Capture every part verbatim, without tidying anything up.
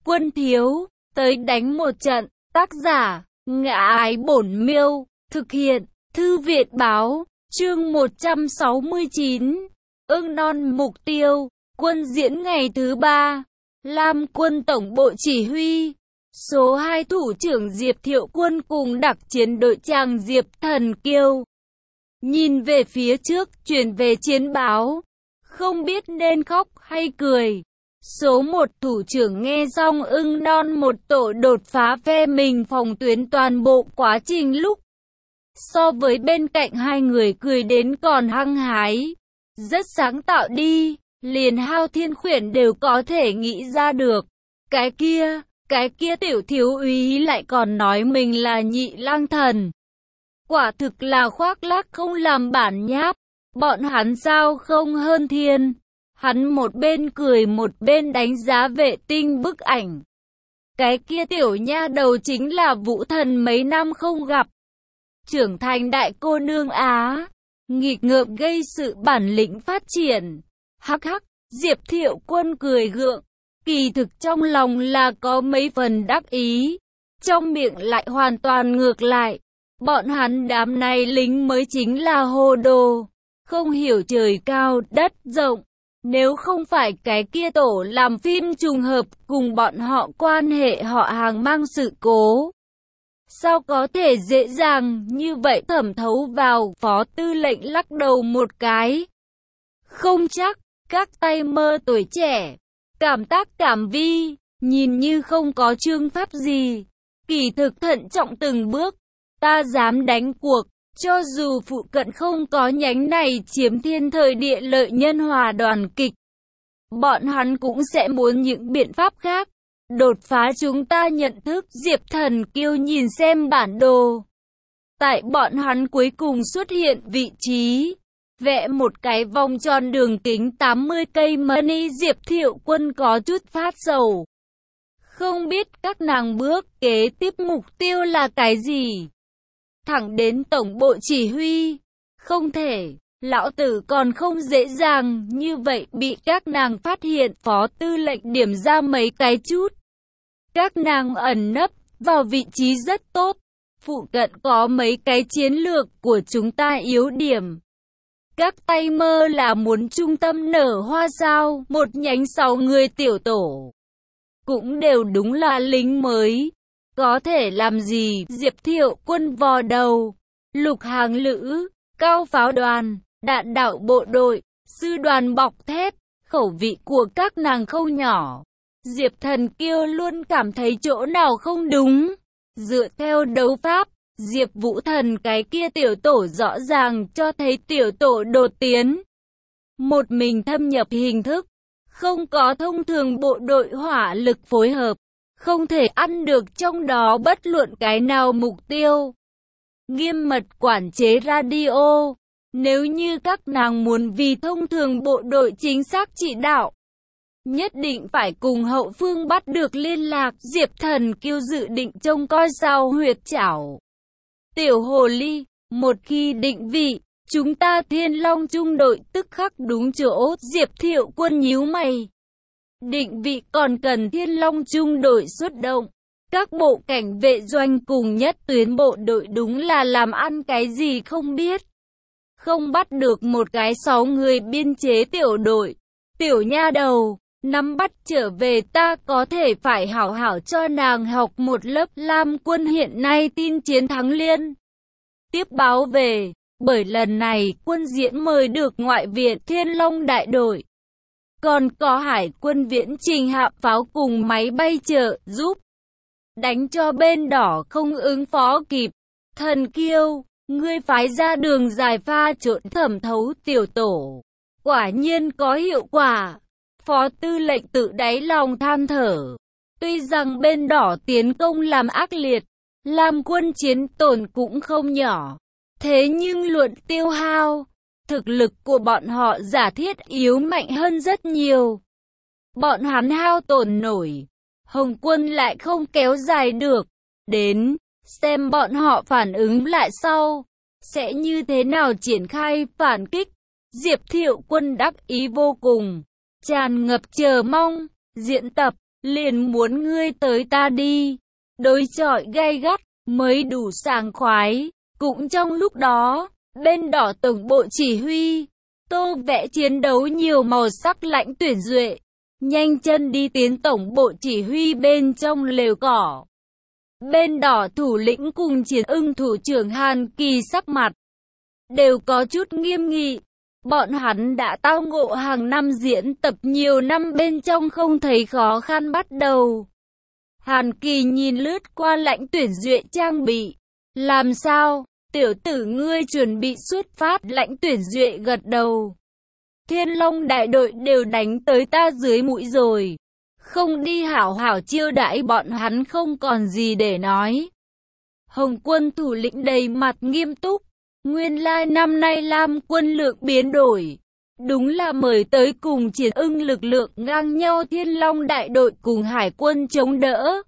Quân thiếu, tới đánh một trận. Tác giả, Ngã Ái Bổn Miêu. Thực hiện, Thư viện báo. Chương một trăm sáu mươi chín. Ưng non mục tiêu. Quân diễn ngày thứ ba. Lam quân tổng bộ chỉ huy. Số hai thủ trưởng Diệp Thiệu Quân cùng đặc chiến đội tràng Diệp Thần Kiêu. Nhìn về phía trước, chuyển về chiến báo. Không biết nên khóc hay cười. Số một thủ trưởng nghe xong ưng non một tổ đột phá phe mình phòng tuyến toàn bộ quá trình lúc. So với bên cạnh hai người cười đến còn hăng hái. Rất sáng tạo đi, liền Hao Thiên Khuyển đều có thể nghĩ ra được. Cái kia, cái kia tiểu thiếu úy lại còn nói mình là nhị lang thần. Quả thực là khoác lác không làm bản nháp. Bọn hắn sao không hơn thiên. Hắn một bên cười một bên đánh giá vệ tinh bức ảnh. Cái kia tiểu nha đầu chính là Vũ Thần mấy năm không gặp. Trưởng thành đại cô nương Á. Nghịch ngợm gây sự bản lĩnh phát triển. Hắc hắc, Diệp Thiệu Quân cười gượng. Kỳ thực trong lòng là có mấy phần đắc ý. Trong miệng lại hoàn toàn ngược lại. Bọn hắn đám này lính mới chính là hồ đồ. Không hiểu trời cao đất rộng. Nếu không phải cái kia tổ làm phim trùng hợp cùng bọn họ quan hệ họ hàng mang sự cố. Sao có thể dễ dàng như vậy thẩm thấu vào? Phó tư lệnh lắc đầu một cái. Không chắc, các tay mơ tuổi trẻ, cảm tác cảm vi, nhìn như không có chương pháp gì. Kỳ thực thận trọng từng bước, ta dám đánh cuộc. Cho dù phụ cận không có nhánh này chiếm thiên thời địa lợi nhân hòa đoàn kịch, bọn hắn cũng sẽ muốn những biện pháp khác. Đột phá chúng ta nhận thức. Diệp Thần Kiêu nhìn xem bản đồ. Tại bọn hắn cuối cùng xuất hiện vị trí. Vẽ một cái vòng tròn đường kính tám mươi cây money. Diệp Thiệu Quân có chút phát sầu. Không biết các nàng bước kế tiếp mục tiêu là cái gì? Thẳng đến tổng bộ chỉ huy. Không thể, lão tử còn không dễ dàng như vậy bị các nàng phát hiện. Phó tư lệnh điểm ra mấy cái chút. Các nàng ẩn nấp vào vị trí rất tốt. Phụ cận có mấy cái chiến lược của chúng ta yếu điểm. Các tay mơ là muốn trung tâm nở hoa sao? Một nhánh sáu người tiểu tổ. Cũng đều đúng là lính mới. Có thể làm gì? Diệp Thiệu Quân vò đầu. Lục hàng lữ, cao pháo đoàn, đạn đạo bộ đội, sư đoàn bọc thép. Khẩu vị của các nàng không nhỏ. Diệp Thần Kiêu luôn cảm thấy chỗ nào không đúng. Dựa theo đấu pháp, Diệp Vũ Thần cái kia tiểu tổ rõ ràng cho thấy tiểu tổ đột tiến. Một mình thâm nhập hình thức. Không có thông thường bộ đội hỏa lực phối hợp. Không thể ăn được trong đó bất luận cái nào mục tiêu. Nghiêm mật quản chế radio. Nếu như các nàng muốn vì thông thường bộ đội chính xác chỉ đạo, nhất định phải cùng hậu phương bắt được liên lạc. Diệp Thần Kiêu dự định trông coi sao huyệt chảo. Tiểu hồ ly, một khi định vị, chúng ta Thiên Long trung đội tức khắc đúng chỗ. Diệp Thiệu Quân nhíu mày. Định vị còn cần Thiên Long trung đội xuất động. Các bộ cảnh vệ doanh cùng nhất tuyến bộ đội đúng là làm ăn cái gì không biết. Không bắt được một cái sáu người biên chế tiểu đội. Tiểu nha đầu, nắm bắt trở về ta có thể phải hảo hảo cho nàng học một lớp. Lam quân hiện nay tin chiến thắng liên tiếp báo về. Bởi lần này quân diễn mời được ngoại viện Thiên Long đại đội. Còn có hải quân viễn trình hạ pháo cùng máy bay trợ giúp. Đánh cho bên đỏ không ứng phó kịp. Thần Kiêu, ngươi phái ra đường dài pha trộn thẩm thấu tiểu tổ. Quả nhiên có hiệu quả. Phó tư lệnh tự đáy lòng than thở. Tuy rằng bên đỏ tiến công làm ác liệt, làm quân chiến tổn cũng không nhỏ. Thế nhưng luận tiêu hao, thực lực của bọn họ giả thiết yếu mạnh hơn rất nhiều. Bọn hắn hao tổn nổi, Hồng quân lại không kéo dài được. Đến, xem bọn họ phản ứng lại sau, sẽ như thế nào triển khai phản kích. Diệp Thiệu Quân đắc ý vô cùng, tràn ngập chờ mong. Diễn tập liền muốn ngươi tới ta đi. Đối chọi gay gắt, mới đủ sảng khoái. Cũng trong lúc đó, bên đỏ tổng bộ chỉ huy, tô vẽ chiến đấu nhiều màu sắc Lãnh Tuyển Duệ. Nhanh chân đi tiến tổng bộ chỉ huy bên trong lều cỏ. Bên đỏ thủ lĩnh cùng Chiến Ưng thủ trưởng Hàn Kỳ sắc mặt đều có chút nghiêm nghị. Bọn hắn đã tao ngộ hàng năm diễn tập nhiều năm bên trong không thấy khó khăn bắt đầu. Hàn Kỳ nhìn lướt qua Lãnh Tuyển Duệ trang bị. Làm sao, tiểu tử ngươi chuẩn bị xuất phát? Lãnh Tuyển Duệ gật đầu. Thiên Long đại đội đều đánh tới ta dưới mũi rồi. Không đi hảo hảo chiêu đãi bọn hắn không còn gì để nói. Hồng Quân thủ lĩnh đầy mặt nghiêm túc. Nguyên lai năm nay Lam quân lượng biến đổi. Đúng là mời tới cùng Chiến Ưng lực lượng ngang nhau Thiên Long đại đội cùng Hải quân chống đỡ.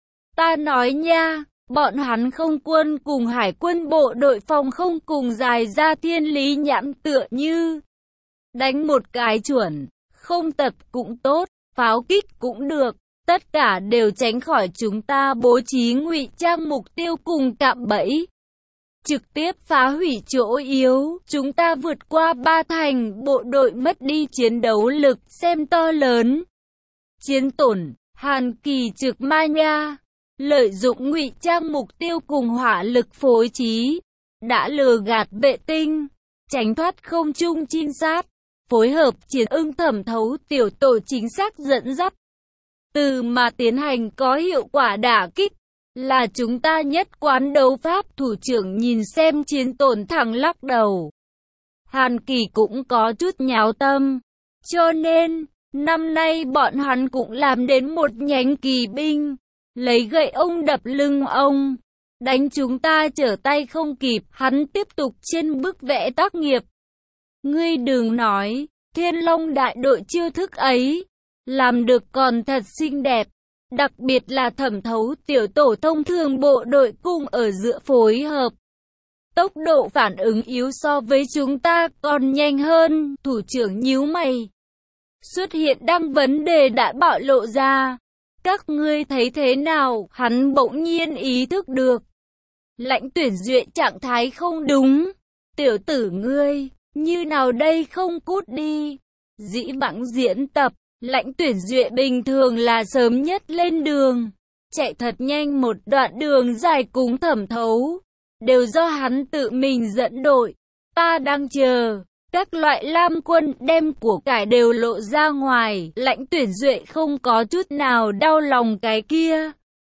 Ta nói nha, bọn hắn không quân cùng Hải quân bộ đội phòng không cùng dài ra thiên lý nhãn tựa như. Đánh một cái chuẩn, không tập cũng tốt, pháo kích cũng được, tất cả đều tránh khỏi chúng ta bố trí ngụy trang mục tiêu cùng cạm bẫy. Trực tiếp phá hủy chỗ yếu, chúng ta vượt qua ba thành, bộ đội mất đi chiến đấu lực xem to lớn. Chiến tổn, Hàn Kỳ trực ma nha, lợi dụng ngụy trang mục tiêu cùng hỏa lực phối trí, đã lừa gạt vệ tinh, tránh thoát không trung trinh sát, phối hợp Chiến Ưng thẩm thấu tiểu tổ chính xác dẫn dắt. Từ mà tiến hành có hiệu quả đả kích. Là chúng ta nhất quán đấu pháp. Thủ trưởng nhìn xem Chiến tổn thẳng lắc đầu. Hàn Kỳ cũng có chút nháo tâm. Cho nên, năm nay bọn hắn cũng làm đến một nhánh kỳ binh. Lấy gậy ông đập lưng ông. Đánh chúng ta trở tay không kịp. Hắn tiếp tục trên bức vẽ tác nghiệp. Ngươi đừng nói, Thiên Long đại đội chiêu thức ấy. Làm được còn thật xinh đẹp. Đặc biệt là thẩm thấu tiểu tổ thông thường bộ đội cùng ở giữa phối hợp. Tốc độ phản ứng yếu so với chúng ta còn nhanh hơn. Thủ trưởng nhíu mày. Xuất hiện đăng vấn đề đã bạo lộ ra. Các ngươi thấy thế nào? Hắn bỗng nhiên ý thức được. Lãnh Tuyển Duệ trạng thái không đúng. Tiểu tử ngươi, như nào đây không cút đi. Dĩ vãng diễn tập. Lãnh Tuyển Duệ bình thường là sớm nhất lên đường, chạy thật nhanh một đoạn đường dài cùng thẩm thấu, đều do hắn tự mình dẫn đội. Ta đang chờ, các loại Lam quân đem của cải đều lộ ra ngoài, Lãnh Tuyển Duệ không có chút nào đau lòng cái kia.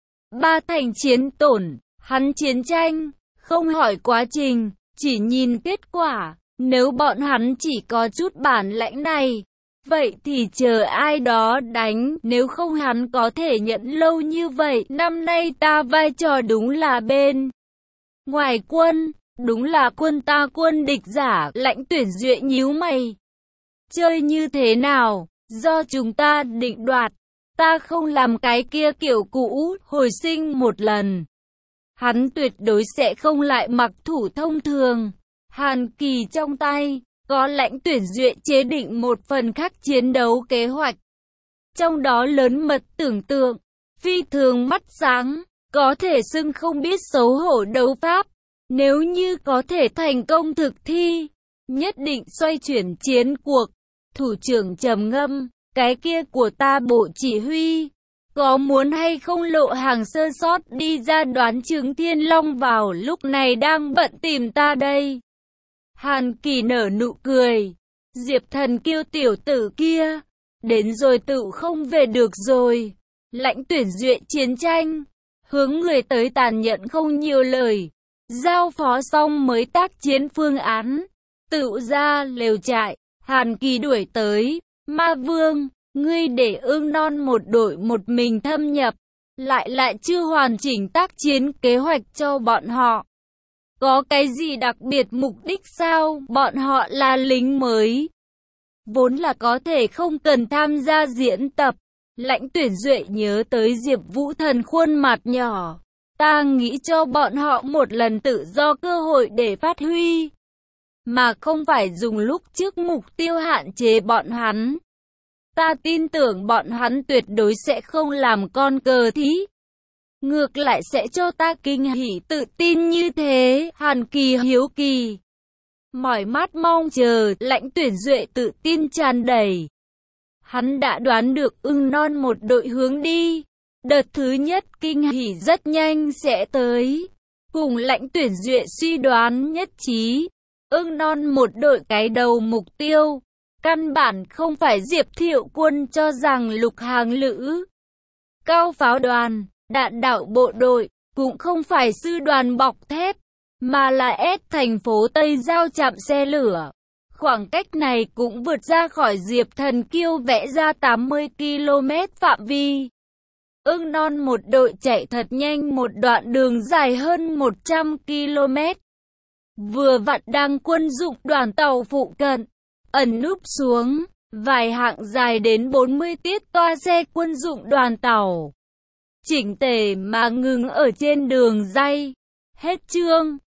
Ba thành chiến tổn, hắn chiến tranh, không hỏi quá trình, chỉ nhìn kết quả, nếu bọn hắn chỉ có chút bản lãnh này. Vậy thì chờ ai đó đánh, nếu không hắn có thể nhận lâu như vậy. Năm nay ta vai trò đúng là bên ngoài quân, đúng là quân ta quân địch giả. Lãnh Tuyển Duệ nhíu mày. Chơi như thế nào, do chúng ta định đoạt. Ta không làm cái kia kiểu cũ, hồi sinh một lần. Hắn tuyệt đối sẽ không lại mặc thủ thông thường. Hàn Kỳ trong tay. Có Lãnh Tuyển Duệ chế định một phần khác chiến đấu kế hoạch. Trong đó lớn mật tưởng tượng, phi thường mắt sáng, có thể xưng không biết xấu hổ đấu pháp. Nếu như có thể thành công thực thi, nhất định xoay chuyển chiến cuộc. Thủ trưởng trầm ngâm, cái kia của ta bộ chỉ huy, có muốn hay không lộ hàng sơ sót đi ra đoán chứng Thiên Long vào lúc này đang bận tìm ta đây. Hàn Kỳ nở nụ cười. Diệp Thần Kiêu tiểu tử kia, đến rồi tự không về được rồi. Lãnh Tuyển Duệ chiến tranh, hướng người tới tàn nhẫn không nhiều lời. Giao phó xong mới tác chiến phương án, tự ra lều trại. Hàn Kỳ đuổi tới. Ma Vương, ngươi để Ưng Non một đội một mình thâm nhập, lại lại chưa hoàn chỉnh tác chiến kế hoạch cho bọn họ. Có cái gì đặc biệt mục đích sao? Bọn họ là lính mới, vốn là có thể không cần tham gia diễn tập. Lãnh Tuyển Duệ nhớ tới Diệp Vũ Thần khuôn mặt nhỏ. Ta nghĩ cho bọn họ một lần tự do cơ hội để phát huy, mà không phải dùng lúc trước mục tiêu hạn chế bọn hắn. Ta tin tưởng bọn hắn tuyệt đối sẽ không làm con cờ thí. Ngược lại sẽ cho ta kinh hỉ tự tin như thế. Hàn Kỳ hiếu kỳ, mỏi mắt mong chờ. Lãnh Tuyển Duệ tự tin tràn đầy. Hắn đã đoán được ưng non một đội hướng đi. Đợt thứ nhất kinh hỉ rất nhanh sẽ tới. Cùng Lãnh Tuyển Duệ suy đoán nhất trí. Ưng non một đội cái đầu mục tiêu. Căn bản không phải Diệp Thiệu Quân cho rằng lục hàng lữ, cao pháo đoàn, đạn đạo bộ đội, cũng không phải sư đoàn bọc thép, mà là S thành phố Tây Giao chạm xe lửa. Khoảng cách này cũng vượt ra khỏi Diệp Thần Kiêu vẽ ra tám mươi ki lô mét phạm vi. Ưng non một đội chạy thật nhanh một đoạn đường dài hơn một trăm ki lô mét. Vừa vặn đang quân dụng đoàn tàu phụ cận, ẩn núp xuống, vài hạng dài đến bốn mươi tiết toa xe quân dụng đoàn tàu. Chỉnh tề mà ngừng ở trên đường ray. Hết chương.